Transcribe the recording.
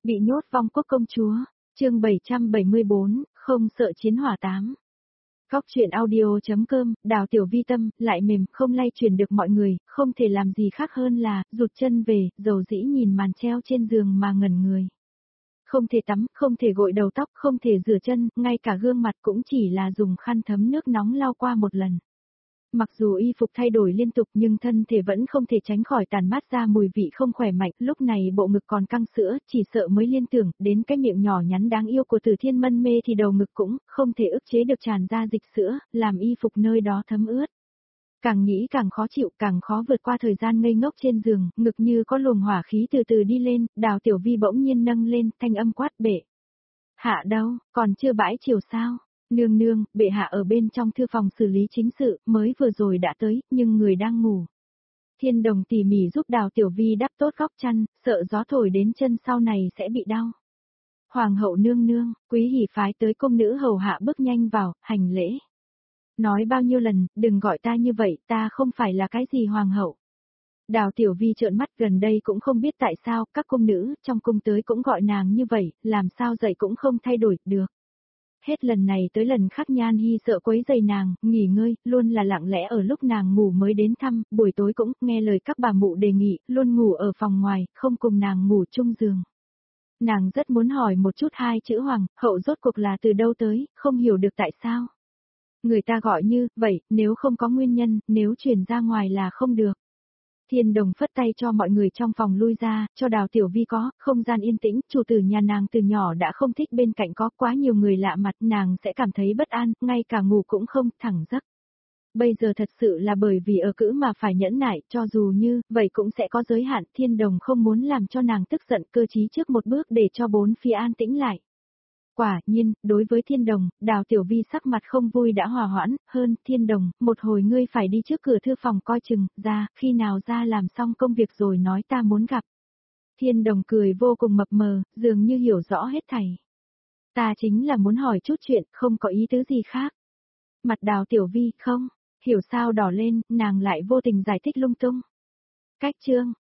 Bị nhốt vong quốc công chúa, chương 774, không sợ chiến hỏa 8. Góc truyện audio.com, Đào Tiểu Vi tâm, lại mềm, không lay chuyển được mọi người, không thể làm gì khác hơn là, rụt chân về, dầu dĩ nhìn màn treo trên giường mà ngẩn người. Không thể tắm, không thể gội đầu tóc, không thể rửa chân, ngay cả gương mặt cũng chỉ là dùng khăn thấm nước nóng lau qua một lần. Mặc dù y phục thay đổi liên tục nhưng thân thể vẫn không thể tránh khỏi tản mát ra mùi vị không khỏe mạnh, lúc này bộ ngực còn căng sữa, chỉ sợ mới liên tưởng đến cái miệng nhỏ nhắn đáng yêu của Từ Thiên mân mê thì đầu ngực cũng không thể ức chế được tràn ra dịch sữa, làm y phục nơi đó thấm ướt. Càng nghĩ càng khó chịu, càng khó vượt qua thời gian ngây ngốc trên giường, ngực như có luồng hỏa khí từ từ đi lên, Đào Tiểu Vi bỗng nhiên nâng lên, thanh âm quát bệ. Hạ đâu, còn chưa bãi chiều sao? Nương nương, bệ hạ ở bên trong thư phòng xử lý chính sự, mới vừa rồi đã tới, nhưng người đang ngủ. Thiên Đồng tỉ mỉ giúp Đào Tiểu Vi đắp tốt góc chăn, sợ gió thổi đến chân sau này sẽ bị đau. Hoàng hậu nương nương, Quý Hỉ phái tới công nữ hầu hạ bước nhanh vào, hành lễ. Nói bao nhiêu lần, đừng gọi ta như vậy, ta không phải là cái gì hoàng hậu. Đào Tiểu Vi trợn mắt, gần đây cũng không biết tại sao, các cung nữ trong cung tới cũng gọi nàng như vậy, làm sao dậy cũng không thay đổi được. Hết lần này tới lần khác Nhan Hi sợ quấy rầy nàng, nghỉ ngơi, luôn là lặng lẽ ở lúc nàng ngủ mới đến thăm, buổi tối cũng nghe lời các bà mụ đề nghị, luôn ngủ ở phòng ngoài, không cùng nàng ngủ chung giường. Nàng rất muốn hỏi một chút hai chữ hoàng, hậu rốt cuộc là từ đâu tới, không hiểu được tại sao. Người ta gọi như, vậy, nếu không có nguyên nhân, nếu truyền ra ngoài là không được. Thiên Đồng phất tay cho mọi người trong phòng lui ra, cho Đào Tiểu Vi có, không gian yên tĩnh, chủ tử nhà nàng từ nhỏ đã không thích bên cạnh có quá nhiều người lạ mặt, nàng sẽ cảm thấy bất an, ngay cả ngủ cũng không, thẳng giấc. Bây giờ thật sự là bởi vì ở cữ mà phải nhẫn nại, cho dù như, vậy cũng sẽ có giới hạn, Thiên Đồng không muốn làm cho nàng tức giận, cơ trí trước một bước để cho bốn phía an tĩnh lại. Quả nhiên, đối với Thiên Đồng, Đào Tiểu Vi sắc mặt không vui đã hòa hoãn, hơn, Thiên Đồng, một hồi ngươi phải đi trước cửa thư phòng coi chừng, ra, khi nào ra làm xong công việc rồi nói ta muốn gặp. Thiên Đồng cười vô cùng mập mờ, dường như hiểu rõ hết thảy. Ta chính là muốn hỏi chút chuyện, không có ý tứ gì khác. Mặt Đào Tiểu Vi, không, hiểu sao đỏ lên, nàng lại vô tình giải thích lung tung. Cách chương,